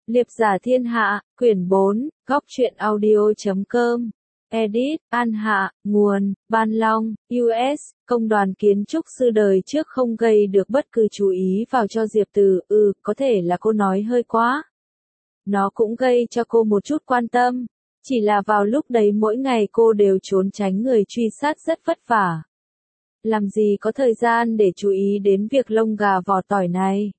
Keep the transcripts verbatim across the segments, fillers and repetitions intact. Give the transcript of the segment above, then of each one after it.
Liệp giả thiên hạ, quyển bốn, góc truyện audio chấm com. Edit, An Hạ, nguồn, Ban Long, u ét, công đoàn kiến trúc sư đời trước không gây được bất cứ chú ý vào cho Diệp Từ, ừ, có thể là cô nói hơi quá. Nó cũng gây cho cô một chút quan tâm, chỉ là vào lúc đấy mỗi ngày cô đều trốn tránh người truy sát rất vất vả. Làm gì có thời gian để chú ý đến việc lông gà vỏ tỏi này.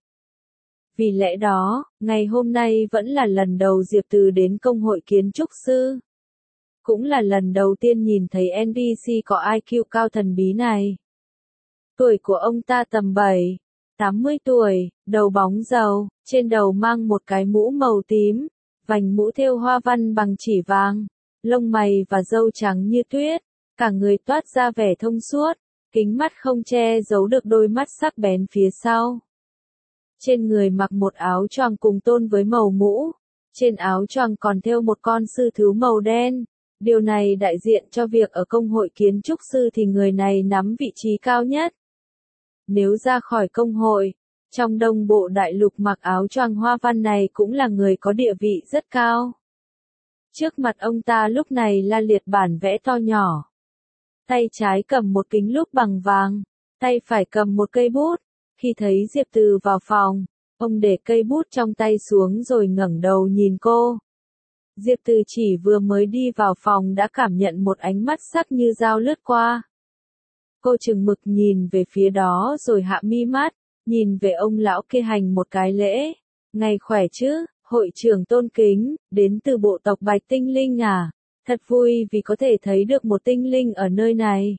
Vì lẽ đó, ngày hôm nay vẫn là lần đầu Diệp Từ đến công hội kiến trúc sư. Cũng là lần đầu tiên nhìn thấy en pê xê có i kiu cao thần bí này. Tuổi của ông ta tầm bảy, tám mươi tuổi, đầu bóng rầu, trên đầu mang một cái mũ màu tím, vành mũ thêu hoa văn bằng chỉ vàng, lông mày và râu trắng như tuyết, cả người toát ra vẻ thông suốt, kính mắt không che giấu được đôi mắt sắc bén phía sau. Trên người mặc một áo choàng cùng tôn với màu mũ, trên áo choàng còn thêu một con sư thú màu đen. Điều này đại diện cho việc ở công hội kiến trúc sư thì người này nắm vị trí cao nhất. Nếu ra khỏi công hội, trong đông bộ đại lục mặc áo choàng hoa văn này cũng là người có địa vị rất cao. Trước mặt ông ta lúc này la liệt bản vẽ to nhỏ. Tay trái cầm một kính lúp bằng vàng, tay phải cầm một cây bút. Khi thấy Diệp Từ vào phòng, ông để cây bút trong tay xuống rồi ngẩng đầu nhìn cô. Diệp Từ chỉ vừa mới đi vào phòng đã cảm nhận một ánh mắt sắc như dao lướt qua. Cô chừng mực nhìn về phía đó rồi hạ mi mắt, nhìn về ông lão kia hành một cái lễ. Ngày khỏe chứ, hội trưởng tôn kính, đến từ bộ tộc Bạch Tinh Linh à, thật vui vì có thể thấy được một tinh linh ở nơi này.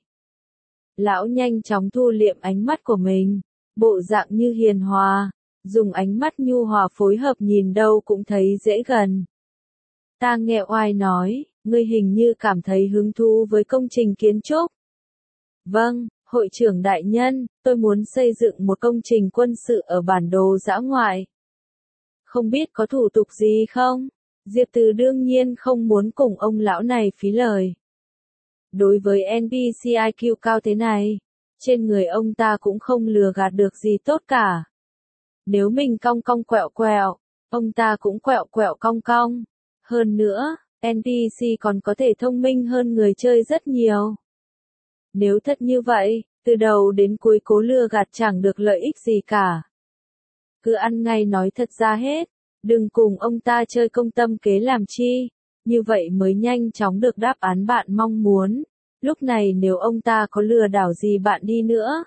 Lão nhanh chóng thu liệm ánh mắt của mình, bộ dạng như hiền hòa, dùng ánh mắt nhu hòa phối hợp nhìn đâu cũng thấy dễ gần. Ta nghe oai nói, ngươi hình như cảm thấy hứng thú với công trình kiến trúc. Vâng, hội trưởng đại nhân, tôi muốn xây dựng một công trình quân sự ở bản đồ dã ngoại. Không biết có thủ tục gì không? Diệp Từ đương nhiên không muốn cùng ông lão này phí lời. Đối với en pê xê i kiu cao thế này, trên người ông ta cũng không lừa gạt được gì tốt cả. Nếu mình cong cong quẹo quẹo, ông ta cũng quẹo quẹo cong cong. Hơn nữa, en pê xê còn có thể thông minh hơn người chơi rất nhiều. Nếu thật như vậy, từ đầu đến cuối cố lừa gạt chẳng được lợi ích gì cả. Cứ ăn ngay nói thật ra hết, đừng cùng ông ta chơi công tâm kế làm chi, như vậy mới nhanh chóng được đáp án bạn mong muốn. Lúc này nếu ông ta có lừa đảo gì bạn đi nữa,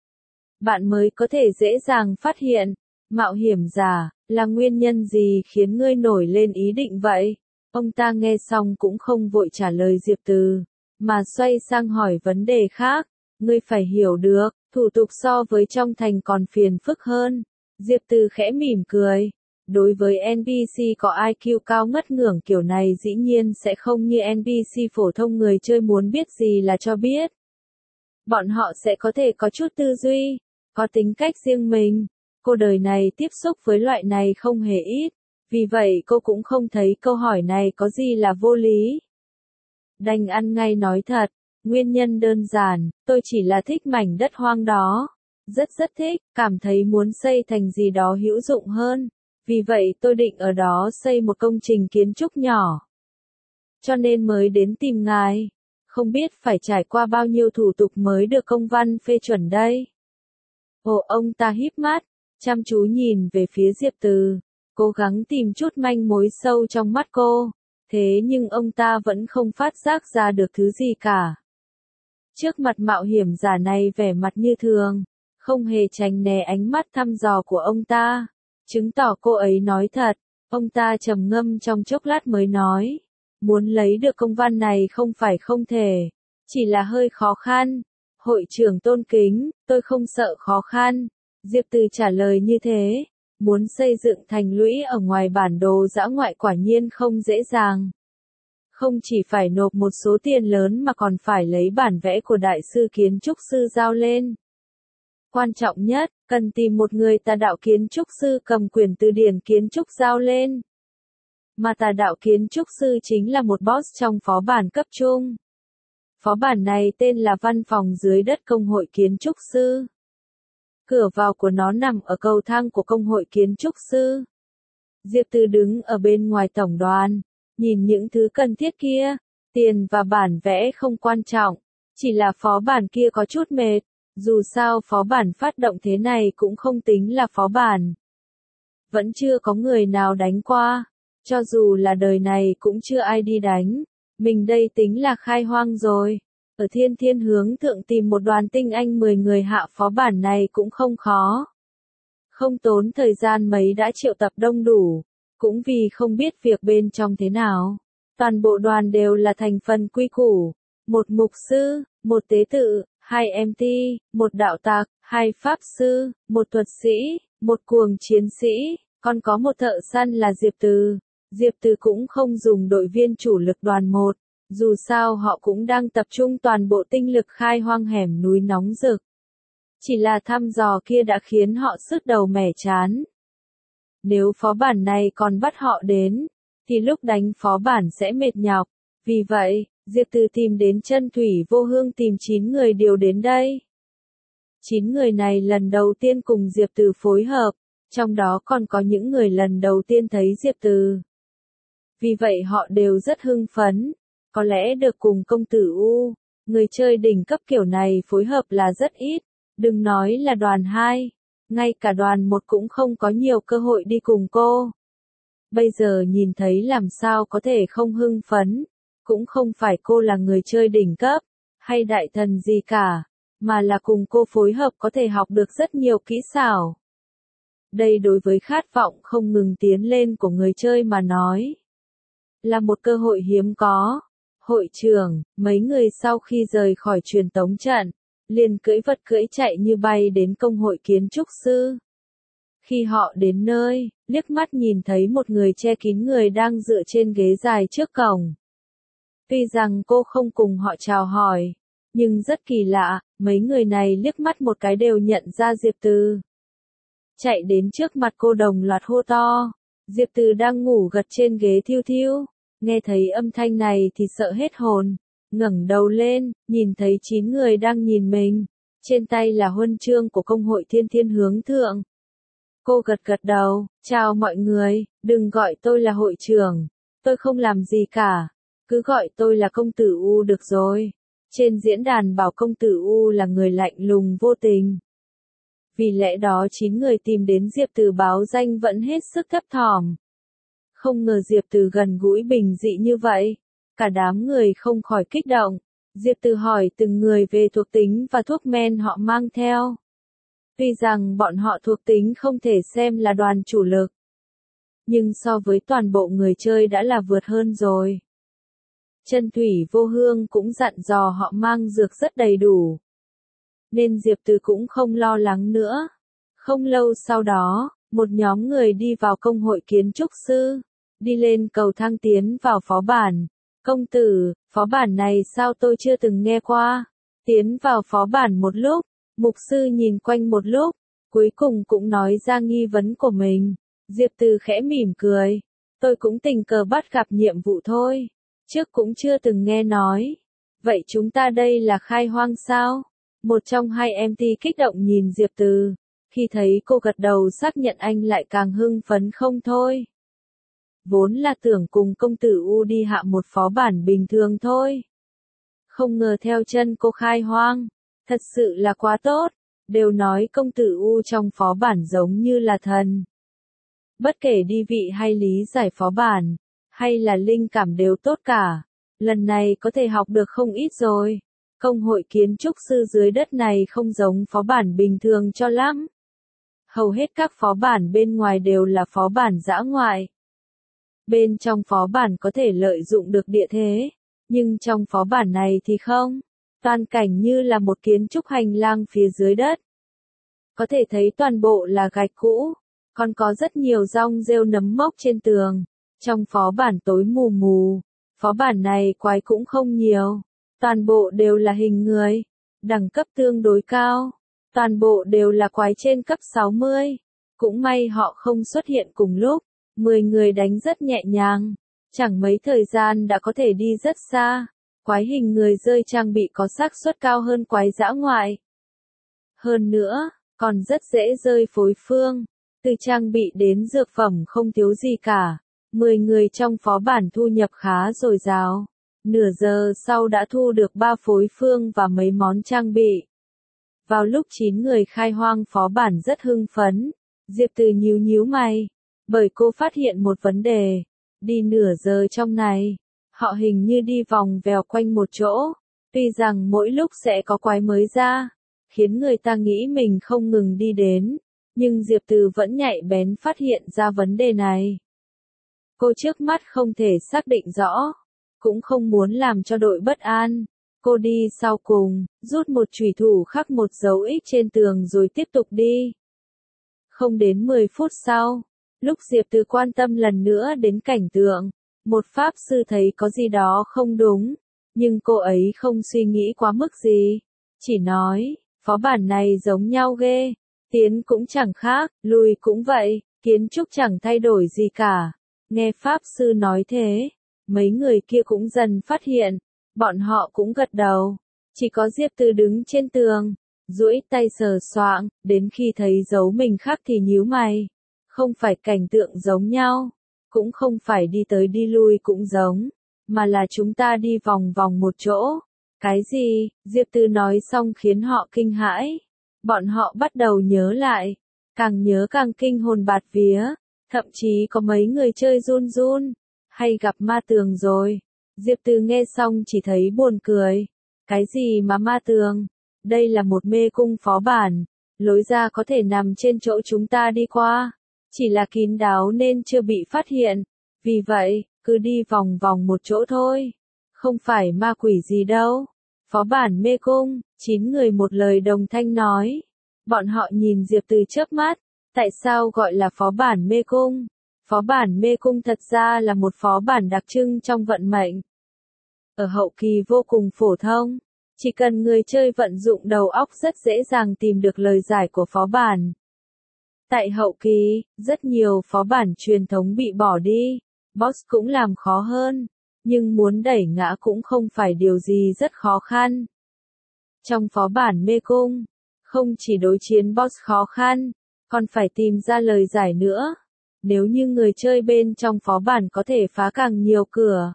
bạn mới có thể dễ dàng phát hiện. Mạo hiểm giả, là nguyên nhân gì khiến ngươi nổi lên ý định vậy? Ông ta nghe xong cũng không vội trả lời Diệp Từ, mà xoay sang hỏi vấn đề khác. Ngươi phải hiểu được, thủ tục so với trong thành còn phiền phức hơn. Diệp Từ khẽ mỉm cười. Đối với en pê xê có i kiu cao ngất ngưởng kiểu này dĩ nhiên sẽ không như en pê xê phổ thông người chơi muốn biết gì là cho biết. Bọn họ sẽ có thể có chút tư duy, có tính cách riêng mình. Cô đời này tiếp xúc với loại này không hề ít, vì vậy cô cũng không thấy câu hỏi này có gì là vô lý. Đành ăn ngay nói thật, nguyên nhân đơn giản, tôi chỉ là thích mảnh đất hoang đó. Rất rất thích, cảm thấy muốn xây thành gì đó hữu dụng hơn. Vì vậy tôi định ở đó xây một công trình kiến trúc nhỏ. Cho nên mới đến tìm ngài. Không biết phải trải qua bao nhiêu thủ tục mới được công văn phê chuẩn đây. Ồ, ông ta híp mắt, chăm chú nhìn về phía Diệp Từ, cố gắng tìm chút manh mối sâu trong mắt cô. Thế nhưng ông ta vẫn không phát giác ra được thứ gì cả. Trước mặt mạo hiểm giả này vẻ mặt như thường, không hề tránh né ánh mắt thăm dò của ông ta, chứng tỏ cô ấy nói thật. Ông ta trầm ngâm trong chốc lát mới nói, muốn lấy được công văn này không phải không thể, chỉ là hơi khó khăn. Hội trưởng tôn kính, tôi không sợ khó khăn. Diệp Từ trả lời như thế, muốn xây dựng thành lũy ở ngoài bản đồ dã ngoại quả nhiên không dễ dàng. Không chỉ phải nộp một số tiền lớn mà còn phải lấy bản vẽ của đại sư kiến trúc sư giao lên. Quan trọng nhất, cần tìm một người tà đạo kiến trúc sư cầm quyền từ điển kiến trúc giao lên. Mà tà đạo kiến trúc sư chính là một boss trong phó bản cấp trung. Phó bản này tên là văn phòng dưới đất công hội kiến trúc sư. Cửa vào của nó nằm ở cầu thang của công hội kiến trúc sư. Diệp Từ đứng ở bên ngoài tổng đoàn, nhìn những thứ cần thiết kia, tiền và bản vẽ không quan trọng, chỉ là phó bản kia có chút mệt, dù sao phó bản phát động thế này cũng không tính là phó bản. Vẫn chưa có người nào đánh qua, cho dù là đời này cũng chưa ai đi đánh, mình đây tính là khai hoang rồi. Ở Thiên Thiên hướng thượng tìm một đoàn tinh anh mười người hạ phó bản này cũng không khó. Không tốn thời gian mấy đã triệu tập đông đủ, cũng vì không biết việc bên trong thế nào. Toàn bộ đoàn đều là thành phần quy củ, một mục sư, một tế tự, hai em tê, một đạo tặc, hai pháp sư, một thuật sĩ, một cuồng chiến sĩ, còn có một thợ săn là Diệp Từ. Diệp Từ cũng không dùng đội viên chủ lực đoàn một, dù sao họ cũng đang tập trung toàn bộ tinh lực khai hoang hẻm núi nóng rực. Chỉ là thăm dò kia đã khiến họ sứt đầu mẻ chán. Nếu phó bản này còn bắt họ đến, thì lúc đánh phó bản sẽ mệt nhọc. Vì vậy, Diệp Từ tìm đến Chân Thủy Vô Hương tìm chín người điều đến đây. chín người này lần đầu tiên cùng Diệp Từ phối hợp, trong đó còn có những người lần đầu tiên thấy Diệp Từ. Vì vậy họ đều rất hưng phấn, có lẽ được cùng công tử U, người chơi đỉnh cấp kiểu này phối hợp là rất ít, đừng nói là đoàn hai, ngay cả đoàn một cũng không có nhiều cơ hội đi cùng cô. Bây giờ nhìn thấy làm sao có thể không hưng phấn, cũng không phải cô là người chơi đỉnh cấp, hay đại thần gì cả, mà là cùng cô phối hợp có thể học được rất nhiều kỹ xảo. Đây đối với khát vọng không ngừng tiến lên của người chơi mà nói, là một cơ hội hiếm có. Hội trưởng, mấy người sau khi rời khỏi truyền tống trận, liền cưỡi vật cưỡi chạy như bay đến công hội kiến trúc sư. Khi họ đến nơi, liếc mắt nhìn thấy một người che kín người đang dựa trên ghế dài trước cổng. Tuy rằng cô không cùng họ chào hỏi, nhưng rất kỳ lạ, mấy người này liếc mắt một cái đều nhận ra Diệp Từ. Chạy đến trước mặt cô đồng loạt hô to, Diệp Từ đang ngủ gật trên ghế thiêu thiêu. Nghe thấy âm thanh này thì sợ hết hồn, ngẩng đầu lên, nhìn thấy chín người đang nhìn mình, trên tay là huân chương của công hội Thiên Thiên hướng thượng. Cô gật gật đầu, chào mọi người, đừng gọi tôi là hội trưởng, tôi không làm gì cả, cứ gọi tôi là công tử U được rồi. Trên diễn đàn bảo công tử U là người lạnh lùng vô tình. Vì lẽ đó chín người tìm đến Diệp Từ báo danh vẫn hết sức thấp thỏm. Không ngờ Diệp Từ gần gũi bình dị như vậy, cả đám người không khỏi kích động. Diệp Từ hỏi từng người về thuộc tính và thuốc men họ mang theo. Tuy rằng bọn họ thuộc tính không thể xem là đoàn chủ lực, nhưng so với toàn bộ người chơi đã là vượt hơn rồi. Chân Thủy Vô Hương cũng dặn dò họ mang dược rất đầy đủ, nên Diệp Từ cũng không lo lắng nữa. Không lâu sau đó, một nhóm người đi vào công hội kiến trúc sư, đi lên cầu thang tiến vào phó bản. Công tử, phó bản này sao tôi chưa từng nghe qua? Tiến vào phó bản một lúc, mục sư nhìn quanh một lúc, cuối cùng cũng nói ra nghi vấn của mình. Diệp Từ khẽ mỉm cười, tôi cũng tình cờ bắt gặp nhiệm vụ thôi, trước cũng chưa từng nghe nói. Vậy chúng ta đây là khai hoang sao? Một trong hai em tê kích động nhìn Diệp Từ, khi thấy cô gật đầu xác nhận anh lại càng hưng phấn không thôi. Vốn là tưởng cùng công tử U đi hạ một phó bản bình thường thôi. Không ngờ theo chân cô khai hoang, thật sự là quá tốt, đều nói công tử U trong phó bản giống như là thần. Bất kể đi vị hay lý giải phó bản, hay là linh cảm đều tốt cả, lần này có thể học được không ít rồi. Công hội kiến trúc sư dưới đất này không giống phó bản bình thường cho lắm. Hầu hết các phó bản bên ngoài đều là phó bản dã ngoại. Bên trong phó bản có thể lợi dụng được địa thế, nhưng trong phó bản này thì không. Toàn cảnh như là một kiến trúc hành lang phía dưới đất. Có thể thấy toàn bộ là gạch cũ, còn có rất nhiều rong rêu nấm mốc trên tường. Trong phó bản tối mù mù, phó bản này quái cũng không nhiều. Toàn bộ đều là hình người, đẳng cấp tương đối cao. Toàn bộ đều là quái trên cấp sáu mươi. Cũng may họ không xuất hiện cùng lúc. mười người đánh rất nhẹ nhàng. Chẳng mấy thời gian đã có thể đi rất xa. Quái hình người rơi trang bị có xác suất cao hơn quái dã ngoại. Hơn nữa, còn rất dễ rơi phối phương. Từ trang bị đến dược phẩm không thiếu gì cả. Mười người trong phó bản thu nhập khá dồi dào. Nửa giờ sau đã thu được ba phối phương và mấy món trang bị. Vào lúc chín người khai hoang phó bản rất hưng phấn. Diệp Từ nhíu nhíu mày. Bởi cô phát hiện một vấn đề. Đi nửa giờ trong này, họ hình như đi vòng vèo quanh một chỗ. Tuy rằng mỗi lúc sẽ có quái mới ra, khiến người ta nghĩ mình không ngừng đi đến. Nhưng Diệp Từ vẫn nhạy bén phát hiện ra vấn đề này. Cô trước mắt không thể xác định rõ, cũng không muốn làm cho đội bất an. Cô đi sau cùng, rút một chùy thủ khắc một dấu X trên tường rồi tiếp tục đi. Không đến mười phút sau, lúc Diệp Từ quan tâm lần nữa đến cảnh tượng, một pháp sư thấy có gì đó không đúng, nhưng cô ấy không suy nghĩ quá mức gì, chỉ nói, phó bản này giống nhau ghê, tiến cũng chẳng khác, lùi cũng vậy, kiến trúc chẳng thay đổi gì cả. Nghe pháp sư nói thế, mấy người kia cũng dần phát hiện, bọn họ cũng gật đầu, chỉ có Diệp Từ đứng trên tường, duỗi tay sờ soạng, đến khi thấy dấu mình khắc thì nhíu mày. Không phải cảnh tượng giống nhau, cũng không phải đi tới đi lui cũng giống, mà là chúng ta đi vòng vòng một chỗ. Cái gì? Diệp Từ nói xong khiến họ kinh hãi. Bọn họ bắt đầu nhớ lại, càng nhớ càng kinh hồn bạt vía, thậm chí có mấy người chơi run run, hay gặp ma tường rồi. Diệp Từ nghe xong chỉ thấy buồn cười. Cái gì mà ma tường? Đây là một mê cung phó bản, lối ra có thể nằm trên chỗ chúng ta đi qua, chỉ là kín đáo nên chưa bị phát hiện, vì vậy, cứ đi vòng vòng một chỗ thôi, không phải ma quỷ gì đâu. Phó bản mê cung, chín người một lời đồng thanh nói. Bọn họ nhìn Diệp Từ chớp mắt, tại sao gọi là phó bản mê cung? Phó bản mê cung thật ra là một phó bản đặc trưng trong vận mệnh. Ở hậu kỳ vô cùng phổ thông, chỉ cần người chơi vận dụng đầu óc rất dễ dàng tìm được lời giải của phó bản. Tại hậu kỳ, rất nhiều phó bản truyền thống bị bỏ đi, boss cũng làm khó hơn, nhưng muốn đẩy ngã cũng không phải điều gì rất khó khăn. Trong phó bản mê cung, không chỉ đối chiến boss khó khăn, còn phải tìm ra lời giải nữa. Nếu như người chơi bên trong phó bản có thể phá càng nhiều cửa,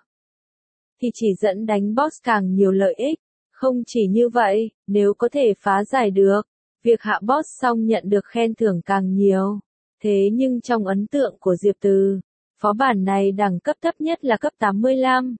thì chỉ dẫn đánh boss càng nhiều lợi ích. Không chỉ như vậy, nếu có thể phá giải được, việc hạ boss xong nhận được khen thưởng càng nhiều. Thế nhưng trong ấn tượng của Diệp Từ, phó bản này đẳng cấp thấp nhất là cấp tám mươi lăm.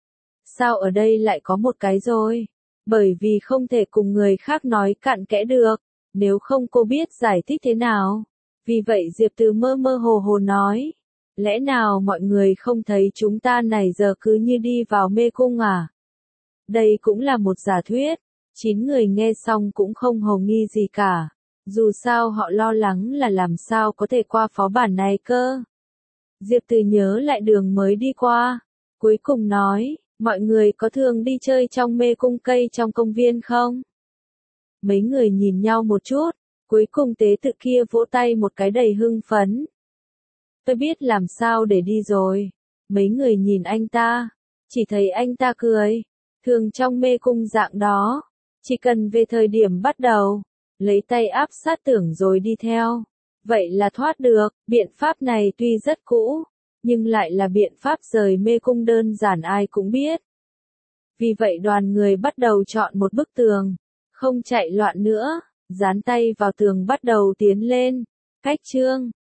Sao ở đây lại có một cái rồi? Bởi vì không thể cùng người khác nói cặn kẽ được, nếu không cô biết giải thích thế nào. Vì vậy Diệp Từ mơ mơ hồ hồ nói, lẽ nào mọi người không thấy chúng ta này giờ cứ như đi vào mê cung à? Đây cũng là một giả thuyết. Chín người nghe xong cũng không hồ nghi gì cả. Dù sao họ lo lắng là làm sao có thể qua phó bản này cơ. Diệp Từ nhớ lại đường mới đi qua. Cuối cùng nói, mọi người có thường đi chơi trong mê cung cây trong công viên không? Mấy người nhìn nhau một chút. Cuối cùng tế tự kia vỗ tay một cái đầy hưng phấn. Tôi biết làm sao để đi rồi. Mấy người nhìn anh ta. Chỉ thấy anh ta cười. Thường trong mê cung dạng đó, chỉ cần về thời điểm bắt đầu, lấy tay áp sát tưởng rồi đi theo. Vậy là thoát được. Biện pháp này tuy rất cũ, nhưng lại là biện pháp rời mê cung đơn giản ai cũng biết. Vì vậy đoàn người bắt đầu chọn một bức tường, không chạy loạn nữa, dán tay vào tường bắt đầu tiến lên. Cách chương